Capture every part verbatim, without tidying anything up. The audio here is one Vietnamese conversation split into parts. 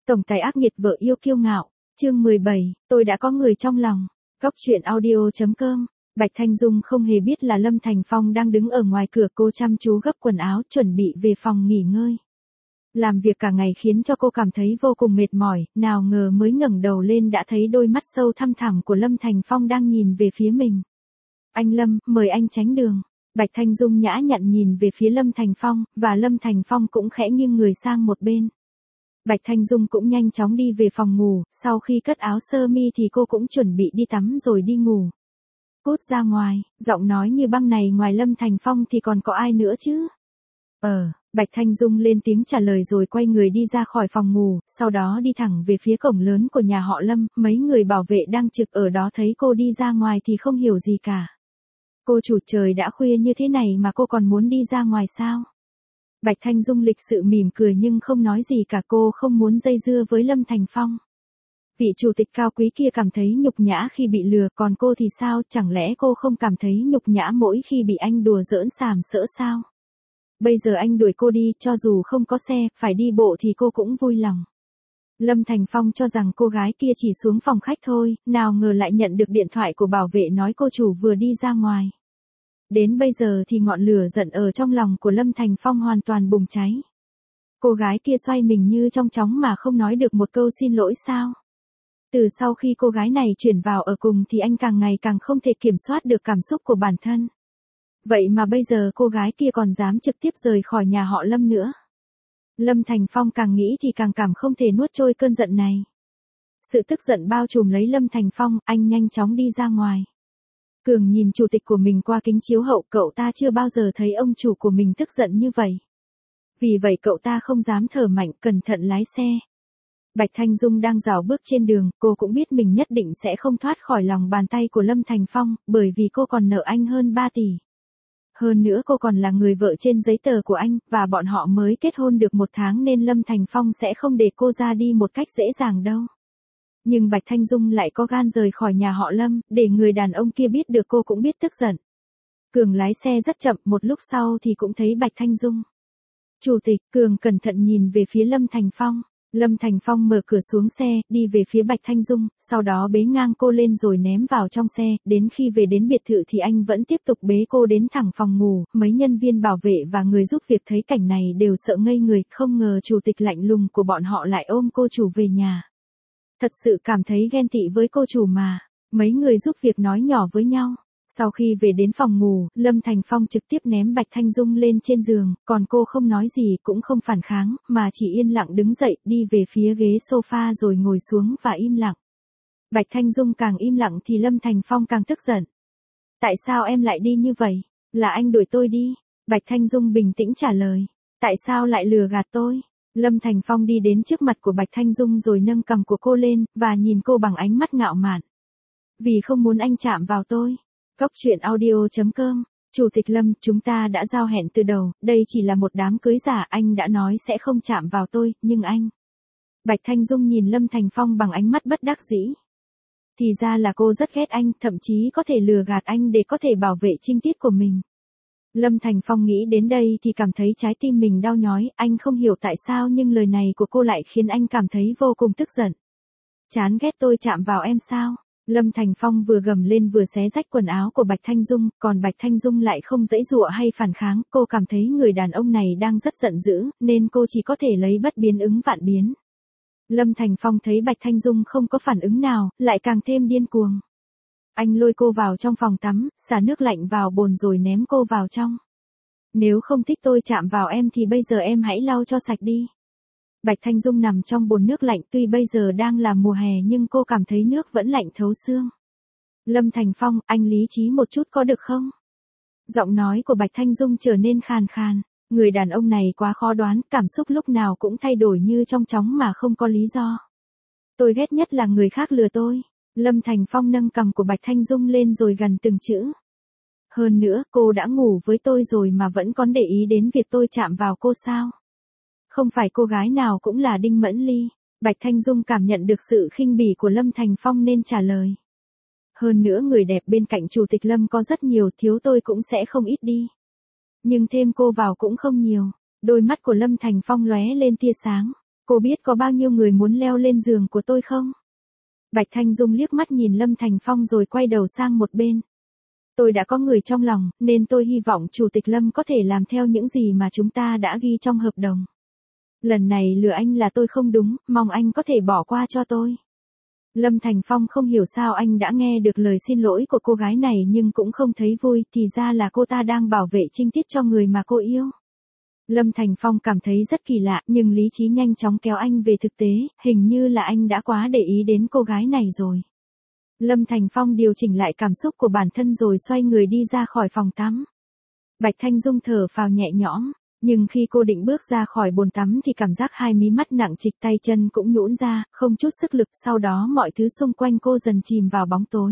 Tổng tài ác nghiệt vợ yêu kiêu ngạo, chương mười bảy, tôi đã có người trong lòng. Góc truyện audio chấm com. Bạch Thanh Dung không hề biết là Lâm Thành Phong đang đứng ở ngoài cửa, cô chăm chú gấp quần áo chuẩn bị về phòng nghỉ ngơi. Làm việc cả ngày khiến cho cô cảm thấy vô cùng mệt mỏi, nào ngờ mới ngẩng đầu lên đã thấy đôi mắt sâu thăm thẳm của Lâm Thành Phong đang nhìn về phía mình. Anh Lâm, mời anh tránh đường. Bạch Thanh Dung nhã nhặn nhìn về phía Lâm Thành Phong, và Lâm Thành Phong cũng khẽ nghiêng người sang một bên. Bạch Thanh Dung cũng nhanh chóng đi về phòng ngủ, sau khi cất áo sơ mi thì cô cũng chuẩn bị đi tắm rồi đi ngủ. Cút ra ngoài, giọng nói như băng này ngoài Lâm Thành Phong thì còn có ai nữa chứ? Ờ, Bạch Thanh Dung lên tiếng trả lời rồi quay người đi ra khỏi phòng ngủ, sau đó đi thẳng về phía cổng lớn của nhà họ Lâm, mấy người bảo vệ đang trực ở đó thấy cô đi ra ngoài thì không hiểu gì cả. Cô chủ, trời đã khuya như thế này mà cô còn muốn đi ra ngoài sao? Bạch Thanh Dung lịch sự mỉm cười nhưng không nói gì cả, cô không muốn dây dưa với Lâm Thành Phong. Vị chủ tịch cao quý kia cảm thấy nhục nhã khi bị lừa, còn cô thì sao, chẳng lẽ cô không cảm thấy nhục nhã mỗi khi bị anh đùa giỡn sàm sỡ sao? Bây giờ anh đuổi cô đi, cho dù không có xe, phải đi bộ thì cô cũng vui lòng. Lâm Thành Phong cho rằng cô gái kia chỉ xuống phòng khách thôi, nào ngờ lại nhận được điện thoại của bảo vệ nói cô chủ vừa đi ra ngoài. Đến bây giờ thì ngọn lửa giận ở trong lòng của Lâm Thành Phong hoàn toàn bùng cháy. Cô gái kia xoay mình như trong chóng mà không nói được một câu xin lỗi sao? Từ sau khi cô gái này chuyển vào ở cùng thì anh càng ngày càng không thể kiểm soát được cảm xúc của bản thân. Vậy mà bây giờ cô gái kia còn dám trực tiếp rời khỏi nhà họ Lâm nữa. Lâm Thành Phong càng nghĩ thì càng cảm không thể nuốt trôi cơn giận này. Sự tức giận bao trùm lấy Lâm Thành Phong, anh nhanh chóng đi ra ngoài. Cường nhìn chủ tịch của mình qua kính chiếu hậu, cậu ta chưa bao giờ thấy ông chủ của mình tức giận như vậy. Vì vậy cậu ta không dám thở mạnh, cẩn thận lái xe. Bạch Thanh Dung đang rảo bước trên đường, cô cũng biết mình nhất định sẽ không thoát khỏi lòng bàn tay của Lâm Thành Phong, bởi vì cô còn nợ anh hơn ba tỷ. Hơn nữa cô còn là người vợ trên giấy tờ của anh, và bọn họ mới kết hôn được một tháng nên Lâm Thành Phong sẽ không để cô ra đi một cách dễ dàng đâu. Nhưng Bạch Thanh Dung lại có gan rời khỏi nhà họ Lâm, để người đàn ông kia biết được cô cũng biết tức giận. Cường lái xe rất chậm, một lúc sau thì cũng thấy Bạch Thanh Dung. Chủ tịch, Cường cẩn thận nhìn về phía Lâm Thành Phong. Lâm Thành Phong mở cửa xuống xe, đi về phía Bạch Thanh Dung, sau đó bế ngang cô lên rồi ném vào trong xe, đến khi về đến biệt thự thì anh vẫn tiếp tục bế cô đến thẳng phòng ngủ, mấy nhân viên bảo vệ và người giúp việc thấy cảnh này đều sợ ngây người, không ngờ chủ tịch lạnh lùng của bọn họ lại ôm cô chủ về nhà. Thật sự cảm thấy ghen tị với cô chủ mà, mấy người giúp việc nói nhỏ với nhau. Sau khi về đến phòng ngủ, Lâm Thành Phong trực tiếp ném Bạch Thanh Dung lên trên giường, còn cô không nói gì cũng không phản kháng, mà chỉ yên lặng đứng dậy, đi về phía ghế sofa rồi ngồi xuống và im lặng. Bạch Thanh Dung càng im lặng thì Lâm Thành Phong càng tức giận. Tại sao em lại đi như vậy? Là anh đuổi tôi đi. Bạch Thanh Dung bình tĩnh trả lời. Tại sao lại lừa gạt tôi? Lâm Thành Phong đi đến trước mặt của Bạch Thanh Dung rồi nâng cằm của cô lên, và nhìn cô bằng ánh mắt ngạo mạn. Vì không muốn anh chạm vào tôi. Góc truyện audio chấm com. Chủ tịch Lâm, chúng ta đã giao hẹn từ đầu, đây chỉ là một đám cưới giả, anh đã nói sẽ không chạm vào tôi, nhưng anh... Bạch Thanh Dung nhìn Lâm Thành Phong bằng ánh mắt bất đắc dĩ. Thì ra là cô rất ghét anh, thậm chí có thể lừa gạt anh để có thể bảo vệ trinh tiết của mình. Lâm Thành Phong nghĩ đến đây thì cảm thấy trái tim mình đau nhói, anh không hiểu tại sao nhưng lời này của cô lại khiến anh cảm thấy vô cùng tức giận. Chán ghét tôi chạm vào em sao? Lâm Thành Phong vừa gầm lên vừa xé rách quần áo của Bạch Thanh Dung, còn Bạch Thanh Dung lại không giãy giụa hay phản kháng, cô cảm thấy người đàn ông này đang rất giận dữ, nên cô chỉ có thể lấy bất biến ứng vạn biến. Lâm Thành Phong thấy Bạch Thanh Dung không có phản ứng nào, lại càng thêm điên cuồng. Anh lôi cô vào trong phòng tắm, xả nước lạnh vào bồn rồi ném cô vào trong. Nếu không thích tôi chạm vào em thì bây giờ em hãy lau cho sạch đi. Bạch Thanh Dung nằm trong bồn nước lạnh, tuy bây giờ đang là mùa hè nhưng cô cảm thấy nước vẫn lạnh thấu xương. Lâm Thành Phong, anh lý trí một chút có được không? Giọng nói của Bạch Thanh Dung trở nên khàn khàn. Người đàn ông này quá khó đoán, cảm xúc lúc nào cũng thay đổi như trong chóng mà không có lý do. Tôi ghét nhất là người khác lừa tôi. Lâm Thành Phong nâng cằm của Bạch Thanh Dung lên rồi gần từng chữ. Hơn nữa, cô đã ngủ với tôi rồi mà vẫn còn để ý đến việc tôi chạm vào cô sao? Không phải cô gái nào cũng là Đinh Mẫn Ly. Bạch Thanh Dung cảm nhận được sự khinh bỉ của Lâm Thành Phong nên trả lời. Hơn nữa người đẹp bên cạnh chủ tịch Lâm có rất nhiều, thiếu tôi cũng sẽ không ít đi. Nhưng thêm cô vào cũng không nhiều. Đôi mắt của Lâm Thành Phong lóe lên tia sáng. Cô biết có bao nhiêu người muốn leo lên giường của tôi không? Bạch Thanh Dung liếc mắt nhìn Lâm Thành Phong rồi quay đầu sang một bên. Tôi đã có người trong lòng, nên tôi hy vọng Chủ tịch Lâm có thể làm theo những gì mà chúng ta đã ghi trong hợp đồng. Lần này lừa anh là tôi không đúng, mong anh có thể bỏ qua cho tôi. Lâm Thành Phong không hiểu sao anh đã nghe được lời xin lỗi của cô gái này nhưng cũng không thấy vui, thì ra là cô ta đang bảo vệ trinh tiết cho người mà cô yêu. Lâm Thành Phong cảm thấy rất kỳ lạ, nhưng lý trí nhanh chóng kéo anh về thực tế, hình như là anh đã quá để ý đến cô gái này rồi. Lâm Thành Phong điều chỉnh lại cảm xúc của bản thân rồi xoay người đi ra khỏi phòng tắm. Bạch Thanh Dung thở phào nhẹ nhõm, nhưng khi cô định bước ra khỏi bồn tắm thì cảm giác hai mí mắt nặng trịch, tay chân cũng nhũn ra, không chút sức lực, sau đó mọi thứ xung quanh cô dần chìm vào bóng tối.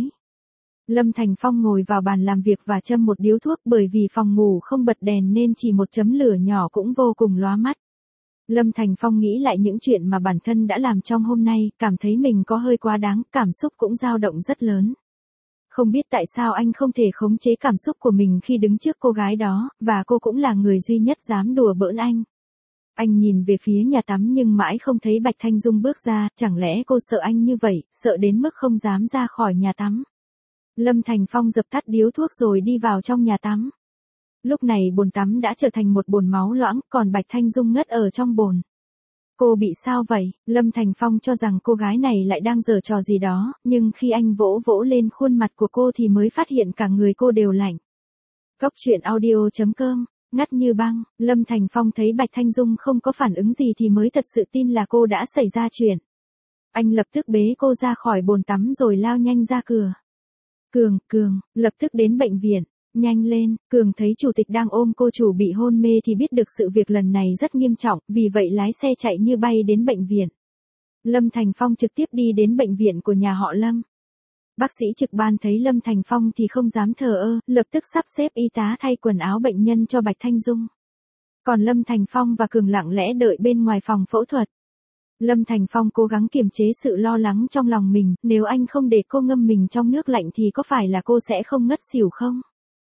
Lâm Thành Phong ngồi vào bàn làm việc và châm một điếu thuốc, bởi vì phòng ngủ không bật đèn nên chỉ một chấm lửa nhỏ cũng vô cùng lóa mắt. Lâm Thành Phong nghĩ lại những chuyện mà bản thân đã làm trong hôm nay, cảm thấy mình có hơi quá đáng, cảm xúc cũng dao động rất lớn. Không biết tại sao anh không thể khống chế cảm xúc của mình khi đứng trước cô gái đó, và cô cũng là người duy nhất dám đùa bỡn anh. Anh nhìn về phía nhà tắm nhưng mãi không thấy Bạch Thanh Dung bước ra, chẳng lẽ cô sợ anh như vậy, sợ đến mức không dám ra khỏi nhà tắm. Lâm Thành Phong dập tắt điếu thuốc rồi đi vào trong nhà tắm. Lúc này bồn tắm đã trở thành một bồn máu loãng, còn Bạch Thanh Dung ngất ở trong bồn. Cô bị sao vậy? Lâm Thành Phong cho rằng cô gái này lại đang giở trò gì đó, nhưng khi anh vỗ vỗ lên khuôn mặt của cô thì mới phát hiện cả người cô đều lạnh. Góc truyện audio chấm com, ngắt như băng, Lâm Thành Phong thấy Bạch Thanh Dung không có phản ứng gì thì mới thật sự tin là cô đã xảy ra chuyện. Anh lập tức bế cô ra khỏi bồn tắm rồi lao nhanh ra cửa. Cường, Cường, lập tức đến bệnh viện. Nhanh lên, Cường thấy chủ tịch đang ôm cô chủ bị hôn mê thì biết được sự việc lần này rất nghiêm trọng, vì vậy lái xe chạy như bay đến bệnh viện. Lâm Thành Phong trực tiếp đi đến bệnh viện của nhà họ Lâm. Bác sĩ trực ban thấy Lâm Thành Phong thì không dám thờ ơ, lập tức sắp xếp y tá thay quần áo bệnh nhân cho Bạch Thanh Dung. Còn Lâm Thành Phong và Cường lặng lẽ đợi bên ngoài phòng phẫu thuật. Lâm Thành Phong cố gắng kiềm chế sự lo lắng trong lòng mình, nếu anh không để cô ngâm mình trong nước lạnh thì có phải là cô sẽ không ngất xỉu không?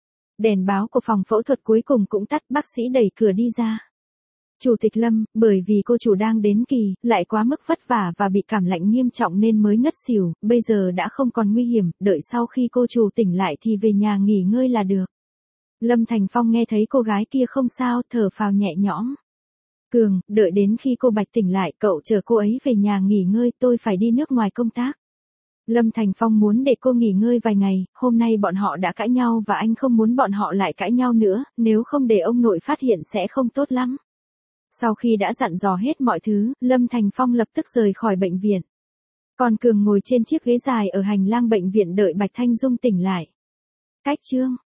Đèn báo của phòng phẫu thuật cuối cùng cũng tắt, bác sĩ đẩy cửa đi ra. Chủ tịch Lâm, bởi vì cô chủ đang đến kỳ, lại quá mức vất vả và bị cảm lạnh nghiêm trọng nên mới ngất xỉu, bây giờ đã không còn nguy hiểm, đợi sau khi cô chủ tỉnh lại thì về nhà nghỉ ngơi là được. Lâm Thành Phong nghe thấy cô gái kia không sao, thở phào nhẹ nhõm. Cường, đợi đến khi cô Bạch tỉnh lại, cậu chở cô ấy về nhà nghỉ ngơi, tôi phải đi nước ngoài công tác. Lâm Thành Phong muốn để cô nghỉ ngơi vài ngày, hôm nay bọn họ đã cãi nhau và anh không muốn bọn họ lại cãi nhau nữa, nếu không để ông nội phát hiện sẽ không tốt lắm. Sau khi đã dặn dò hết mọi thứ, Lâm Thành Phong lập tức rời khỏi bệnh viện. Còn Cường ngồi trên chiếc ghế dài ở hành lang bệnh viện đợi Bạch Thanh Dung tỉnh lại. Cách chương